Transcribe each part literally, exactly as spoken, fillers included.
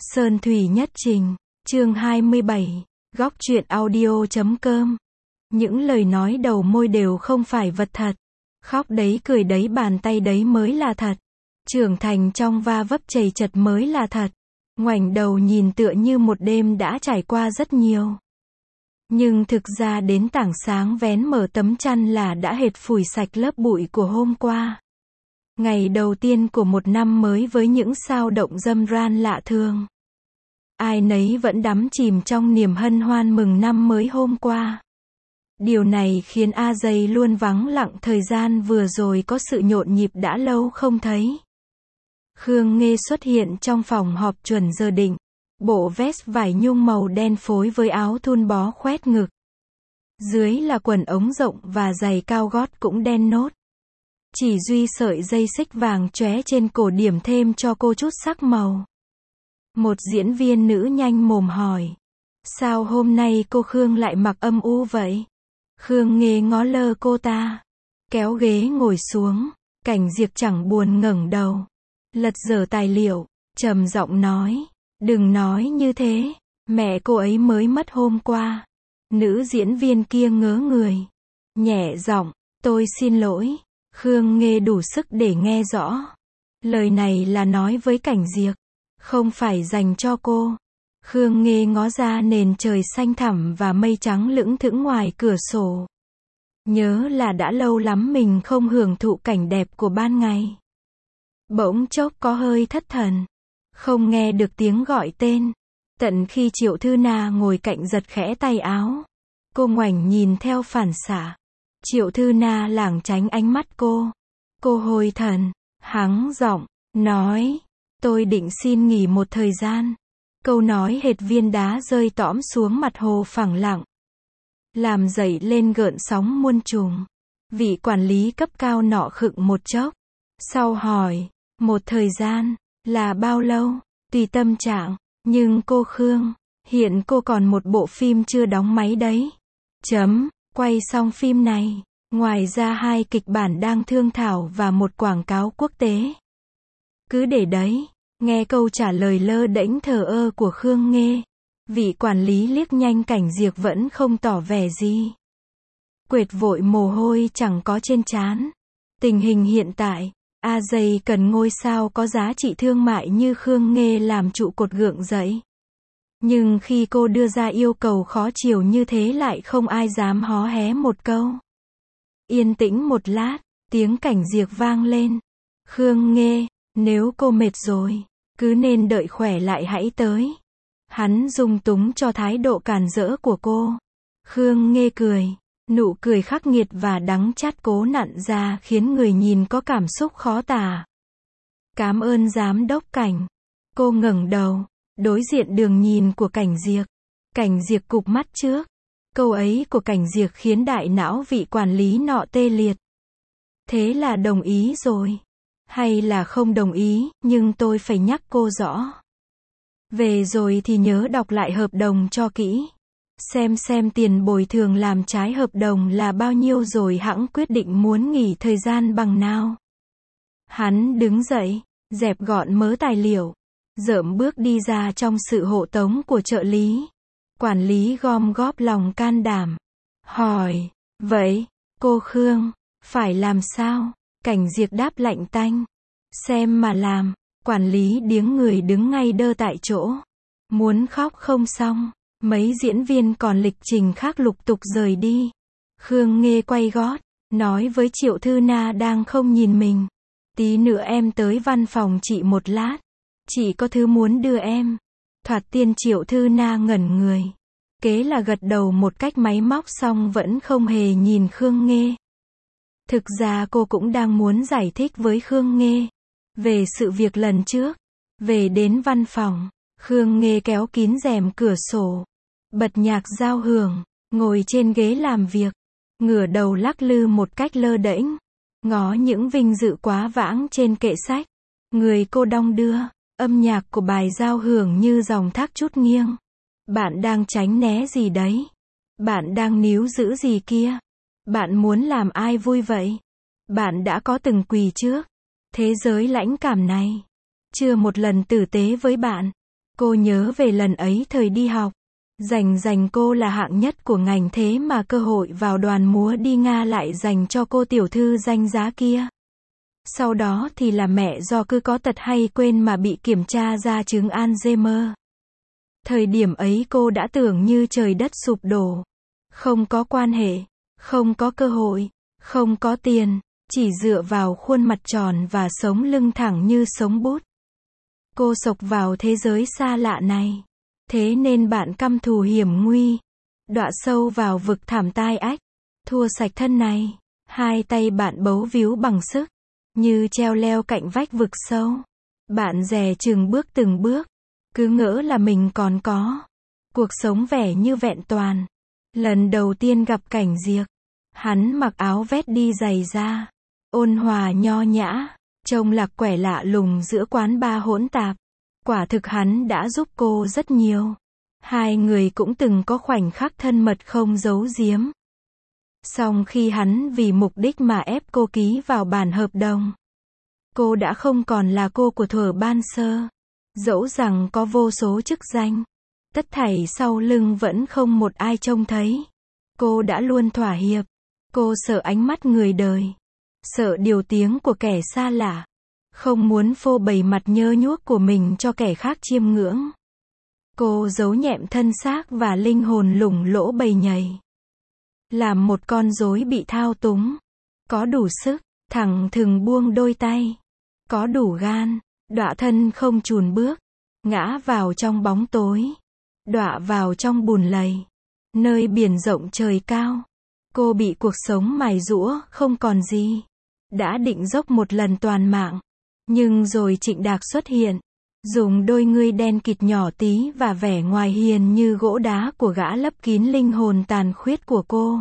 Sơn Thủy Nhất Trình, chương hai mươi bảy, góc truyện audio chấm com. Những lời nói đầu môi đều không phải vật thật. Khóc đấy cười đấy bàn tay đấy mới là thật. Trưởng thành trong va vấp chầy chật mới là thật. Ngoảnh đầu nhìn tựa như một đêm đã trải qua rất nhiều. Nhưng thực ra đến tảng sáng vén mở tấm chăn là đã hệt phủi sạch lớp bụi của hôm qua. Ngày đầu tiên của một năm mới với những sao động râm ran lạ thường. Ai nấy vẫn đắm chìm trong niềm hân hoan mừng năm mới hôm qua. Điều này khiến A Dây luôn vắng lặng thời gian vừa rồi có sự nhộn nhịp đã lâu không thấy. Khương Nghê xuất hiện trong phòng họp chuẩn giờ định. Bộ vest vải nhung màu đen phối với áo thun bó khoét ngực. Dưới là quần ống rộng và giày cao gót cũng đen nốt. Chỉ duy sợi dây xích vàng chóe trên cổ điểm thêm cho cô chút sắc màu. Một diễn viên nữ nhanh mồm hỏi. Sao hôm nay cô Khương lại mặc âm u vậy? Khương Nghê ngó lơ cô ta. Kéo ghế ngồi xuống. Cảnh Diệp chẳng buồn ngẩng đầu. Lật dở tài liệu. Trầm giọng nói. Đừng nói như thế. Mẹ cô ấy mới mất hôm qua. Nữ diễn viên kia ngớ người. Nhẹ giọng. Tôi xin lỗi. Khương Nghê đủ sức để nghe rõ. Lời này là nói với Cảnh Diệp. Không phải dành cho cô. Khương Nghê ngó ra nền trời xanh thẳm và mây trắng lững thững ngoài cửa sổ. Nhớ là đã lâu lắm mình không hưởng thụ cảnh đẹp của ban ngày. Bỗng chốc có hơi thất thần. Không nghe được tiếng gọi tên. Tận khi Triệu Thư Na ngồi cạnh giật khẽ tay áo. Cô ngoảnh nhìn theo phản xạ. Triệu Thư Na lảng tránh ánh mắt cô. Cô hồi thần, hắng giọng, nói. Tôi định xin nghỉ một thời gian. Câu nói hệt viên đá rơi tõm xuống mặt hồ phẳng lặng. Làm dậy lên gợn sóng muôn trùng. Vị quản lý cấp cao nọ khựng một chốc. Sau hỏi, một thời gian, là bao lâu? Tùy tâm trạng, nhưng cô Khương, hiện cô còn một bộ phim chưa đóng máy đấy. Chấm, quay xong phim này. Ngoài ra hai kịch bản đang thương thảo và một quảng cáo quốc tế. Cứ để đấy. Nghe câu trả lời lơ đễnh thờ ơ của Khương Nghê. Vị quản lý liếc nhanh Cảnh Diệp vẫn không tỏ vẻ gì. Quệt vội mồ hôi chẳng có trên trán. Tình hình hiện tại, A Dây cần ngôi sao có giá trị thương mại như Khương Nghê làm trụ cột gượng dậy. Nhưng khi cô đưa ra yêu cầu khó chiều như thế lại không ai dám hó hé một câu. Yên tĩnh một lát, tiếng Cảnh Diệp vang lên. Khương Nghê, nếu cô mệt rồi, cứ nên đợi khỏe lại hãy tới. Hắn dung túng cho thái độ càn rỡ của cô. Khương Nghê cười. Nụ cười khắc nghiệt và đắng chát cố nặn ra khiến người nhìn có cảm xúc khó tả. Cảm ơn giám đốc Cảnh. Cô ngẩng đầu, đối diện đường nhìn của Cảnh Diệp. Cảnh Diệp cụp mắt trước. Câu ấy của Cảnh Diệp khiến đại não vị quản lý nọ tê liệt. Thế là đồng ý rồi. Hay là không đồng ý, nhưng tôi phải nhắc cô rõ. Về rồi thì nhớ đọc lại hợp đồng cho kỹ. Xem xem tiền bồi thường làm trái hợp đồng là bao nhiêu rồi hẵng quyết định muốn nghỉ thời gian bằng nào. Hắn đứng dậy, dẹp gọn mớ tài liệu. Dợm bước đi ra trong sự hộ tống của trợ lý. Quản lý gom góp lòng can đảm. Hỏi, vậy, cô Khương, phải làm sao? Cảnh Diệp đáp lạnh tanh. Xem mà làm. Quản lý điếng người đứng ngay đơ tại chỗ. Muốn khóc không xong. Mấy diễn viên còn lịch trình khác lục tục rời đi. Khương Nghê quay gót. Nói với Triệu Thư Na đang không nhìn mình. Tí nữa em tới văn phòng chị một lát. Chị có thứ muốn đưa em. Thoạt tiên Triệu Thư Na ngẩn người. Kế là gật đầu một cách máy móc xong vẫn không hề nhìn Khương Nghê. Thực ra cô cũng đang muốn giải thích với Khương Nghê. Về sự việc lần trước. Về đến văn phòng. Khương Nghê kéo kín rèm cửa sổ. Bật nhạc giao hưởng. Ngồi trên ghế làm việc. Ngửa đầu lắc lư một cách lơ đễnh. Ngó những vinh dự quá vãng trên kệ sách. Người cô đong đưa. Âm nhạc của bài giao hưởng như dòng thác chút nghiêng. Bạn đang tránh né gì đấy? Bạn đang níu giữ gì kia? Bạn muốn làm ai vui vậy? Bạn đã có từng quỳ trước thế giới lãnh cảm này. Chưa một lần tử tế với bạn. Cô nhớ về lần ấy thời đi học. Dành dành cô là hạng nhất của ngành thế mà cơ hội vào đoàn múa đi Nga lại dành cho cô tiểu thư danh giá kia. Sau đó thì là mẹ do cứ có tật hay quên mà bị kiểm tra ra chứng Alzheimer. Thời điểm ấy cô đã tưởng như trời đất sụp đổ. Không có quan hệ, không có cơ hội, không có tiền, chỉ dựa vào khuôn mặt tròn và sống lưng thẳng như sống bút. Cô xộc vào thế giới xa lạ này. Thế nên bạn căm thù hiểm nguy, đọa sâu vào vực thảm tai ách, thua sạch thân này. Hai tay bạn bấu víu bằng sức, như treo leo cạnh vách vực sâu. Bạn dè chừng bước từng bước, cứ ngỡ là mình còn có cuộc sống vẻ như vẹn toàn. Lần đầu tiên gặp Cảnh Diệc, hắn mặc áo vét đi giày da, ôn hòa nho nhã, trông lạc quẻ lạ lùng giữa quán bar hỗn tạp. Quả thực hắn đã giúp cô rất nhiều. Hai người cũng từng có khoảnh khắc thân mật không giấu giếm. Song khi hắn vì mục đích mà ép cô ký vào bản hợp đồng, cô đã không còn là cô của thuở ban sơ. Dẫu rằng có vô số chức danh, tất thảy sau lưng vẫn không một ai trông thấy. Cô đã luôn thỏa hiệp. Cô sợ ánh mắt người đời, sợ điều tiếng của kẻ xa lạ, không muốn phô bày mặt nhơ nhuốc của mình cho kẻ khác chiêm ngưỡng. Cô giấu nhẹm thân xác và linh hồn lủng lỗ bầy nhầy. Làm một con rối bị thao túng. Có đủ sức, thẳng thừng buông đôi tay. Có đủ gan, đọa thân không chùn bước. Ngã vào trong bóng tối. Đọa vào trong bùn lầy. Nơi biển rộng trời cao. Cô bị cuộc sống mài giũa, không còn gì. Đã định dốc một lần toàn mạng. Nhưng rồi Trịnh Đạc xuất hiện. Dùng đôi ngươi đen kịt nhỏ tí và vẻ ngoài hiền như gỗ đá của gã lấp kín linh hồn tàn khuyết của cô.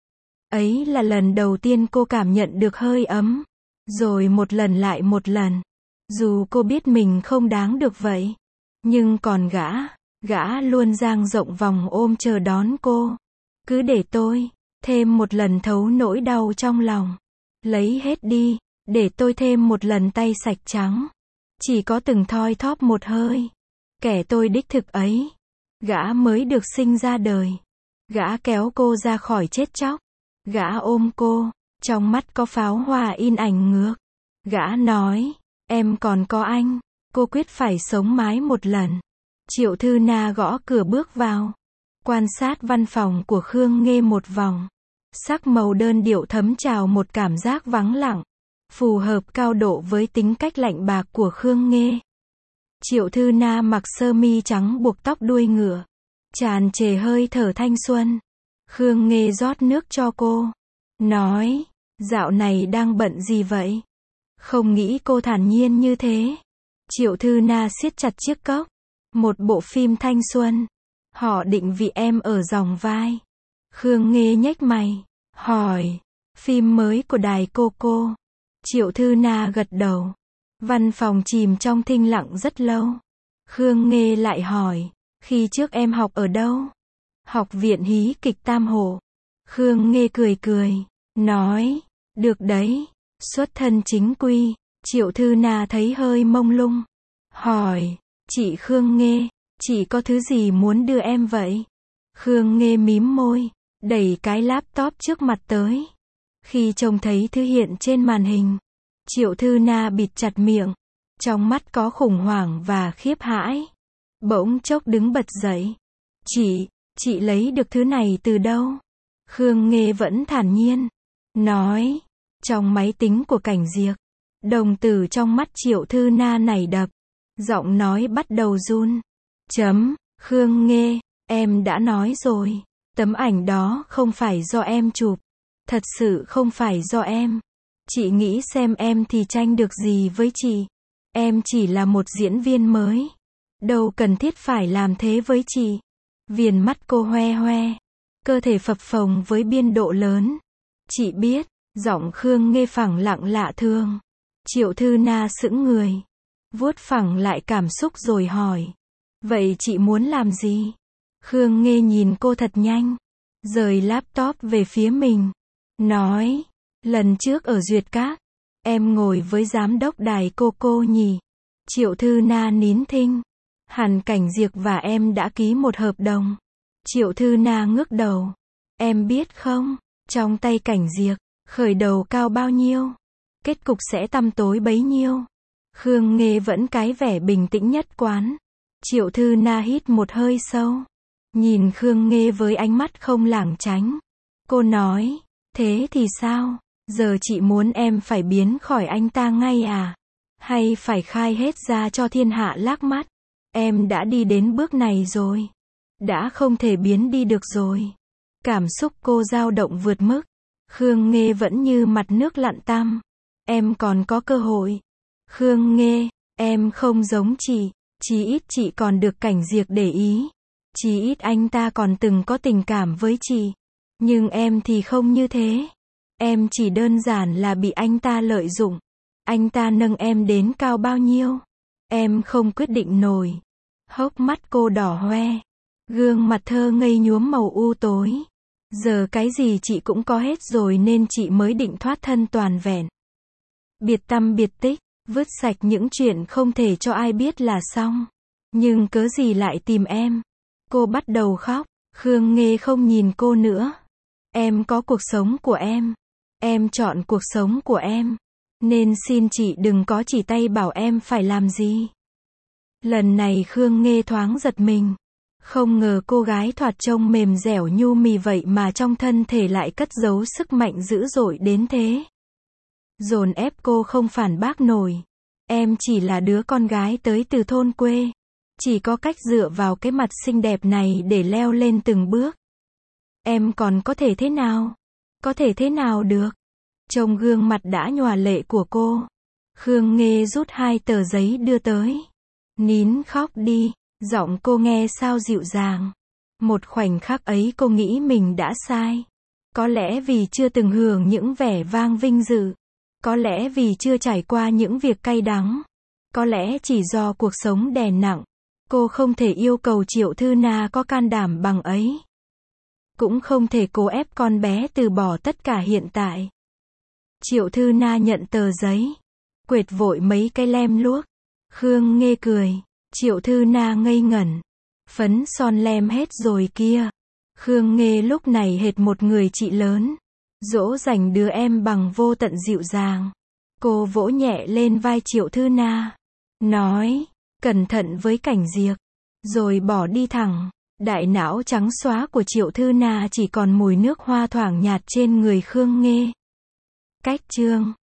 Ấy là lần đầu tiên cô cảm nhận được hơi ấm. Rồi một lần lại một lần. Dù cô biết mình không đáng được vậy. Nhưng còn gã, gã luôn dang rộng vòng ôm chờ đón cô. Cứ để tôi, thêm một lần thấu nỗi đau trong lòng. Lấy hết đi, để tôi thêm một lần tay sạch trắng. Chỉ có từng thoi thóp một hơi. Kẻ tôi đích thực ấy. Gã mới được sinh ra đời. Gã kéo cô ra khỏi chết chóc. Gã ôm cô. Trong mắt có pháo hoa in ảnh ngược. Gã nói, em còn có anh. Cô quyết phải sống mái một lần. Triệu Thư Na gõ cửa bước vào. Quan sát văn phòng của Khương Nghê một vòng. Sắc màu đơn điệu thấm trào một cảm giác vắng lặng. Phù hợp cao độ với tính cách lạnh bạc của Khương Nghê. Triệu Thư Na mặc sơ mi trắng buộc tóc đuôi ngựa. Tràn trề hơi thở thanh xuân. Khương Nghê rót nước cho cô. Nói, dạo này đang bận gì vậy? Không nghĩ cô thản nhiên như thế. Triệu Thư Na siết chặt chiếc cốc. Một bộ phim thanh xuân. Họ định vị em ở dòng vai. Khương Nghê nhếch mày. Hỏi, phim mới của đài cô cô. Triệu Thư Na gật đầu. Văn phòng chìm trong thinh lặng rất lâu. Khương Nghê lại hỏi, khi trước em học ở đâu? Học viện hí kịch Tam Hồ. Khương Nghê cười cười, nói, được đấy, xuất thân chính quy. Triệu Thư Na thấy hơi mông lung. Hỏi, chị Khương Nghê, chị có thứ gì muốn đưa em vậy? Khương Nghê mím môi, đẩy cái laptop trước mặt tới. Khi trông thấy thứ hiện trên màn hình, Triệu Thư Na bịt chặt miệng. Trong mắt có khủng hoảng và khiếp hãi. Bỗng chốc đứng bật dậy. Chị, chị lấy được thứ này từ đâu? Khương Nghê vẫn thản nhiên. Nói, trong máy tính của Cảnh Diệc. Đồng tử trong mắt Triệu Thư Na nảy đập. Giọng nói bắt đầu run. Chấm, Khương Nghê, em đã nói rồi. Tấm ảnh đó không phải do em chụp. Thật sự không phải do em. Chị nghĩ xem em thì tranh được gì với chị. Em chỉ là một diễn viên mới. Đâu cần thiết phải làm thế với chị. Viền mắt cô hoe hoe. Cơ thể phập phồng với biên độ lớn. Chị biết, giọng Khương Nghê phẳng lặng lạ thường. Triệu Thư Na sững người. Vuốt phẳng lại cảm xúc rồi hỏi. Vậy chị muốn làm gì? Khương Nghê nhìn cô thật nhanh. Rời laptop về phía mình. Nói, lần trước ở Duyệt Các, em ngồi với giám đốc đài cô cô nhỉ? Triệu Thư Na nín thinh. Hàn Cảnh Diệp và em đã ký một hợp đồng. Triệu Thư Na ngước đầu. Em biết không, trong tay Cảnh Diệp, khởi đầu cao bao nhiêu, kết cục sẽ tăm tối bấy nhiêu. Khương Nghê vẫn cái vẻ bình tĩnh nhất quán. Triệu Thư Na hít một hơi sâu, nhìn Khương Nghê với ánh mắt không lảng tránh. Cô nói, thế thì sao? Giờ chị muốn em phải biến khỏi anh ta ngay à? Hay phải khai hết ra cho thiên hạ lác mắt? Em đã đi đến bước này rồi. Đã không thể biến đi được rồi. Cảm xúc cô dao động vượt mức. Khương Nghê vẫn như mặt nước lặn tăm. Em còn có cơ hội. Khương Nghê, em không giống chị. Chí ít chị còn được Cảnh Diệp để ý. Chí ít anh ta còn từng có tình cảm với chị. Nhưng em thì không như thế. Em chỉ đơn giản là bị anh ta lợi dụng. Anh ta nâng em đến cao bao nhiêu? Em không quyết định nổi. Hốc mắt cô đỏ hoe. Gương mặt thơ ngây nhuốm màu u tối. Giờ cái gì chị cũng có hết rồi nên chị mới định thoát thân toàn vẹn. Biệt tăm biệt tích, vứt sạch những chuyện không thể cho ai biết là xong. Nhưng cớ gì lại tìm em? Cô bắt đầu khóc. Khương Nghê không nhìn cô nữa. Em có cuộc sống của em. Em chọn cuộc sống của em. Nên xin chị đừng có chỉ tay bảo em phải làm gì. Lần này Khương Nghê thoáng giật mình. Không ngờ cô gái thoạt trông mềm dẻo nhu mì vậy mà trong thân thể lại cất giấu sức mạnh dữ dội đến thế. Dồn ép cô không phản bác nổi. Em chỉ là đứa con gái tới từ thôn quê. Chỉ có cách dựa vào cái mặt xinh đẹp này để leo lên từng bước. Em còn có thể thế nào? Có thể thế nào được? Trông gương mặt đã nhòa lệ của cô. Khương Nghê rút hai tờ giấy đưa tới. Nín khóc đi. Giọng cô nghe sao dịu dàng. Một khoảnh khắc ấy cô nghĩ mình đã sai. Có lẽ vì chưa từng hưởng những vẻ vang vinh dự. Có lẽ vì chưa trải qua những việc cay đắng. Có lẽ chỉ do cuộc sống đè nặng. Cô không thể yêu cầu Triệu Thư Na có can đảm bằng ấy. Cũng không thể cố ép con bé từ bỏ tất cả hiện tại. Triệu Thư Na nhận tờ giấy. Quệt vội mấy cái lem luốc. Khương Nghê cười. Triệu Thư Na ngây ngẩn. Phấn son lem hết rồi kia. Khương Nghê lúc này hệt một người chị lớn. Dỗ dành đứa em bằng vô tận dịu dàng. Cô vỗ nhẹ lên vai Triệu Thư Na. Nói, cẩn thận với Cảnh Diệp. Rồi bỏ đi thẳng. Đại não trắng xóa của Triệu Thư Na chỉ còn mùi nước hoa thoảng nhạt trên người Khương Nghê. Cách chương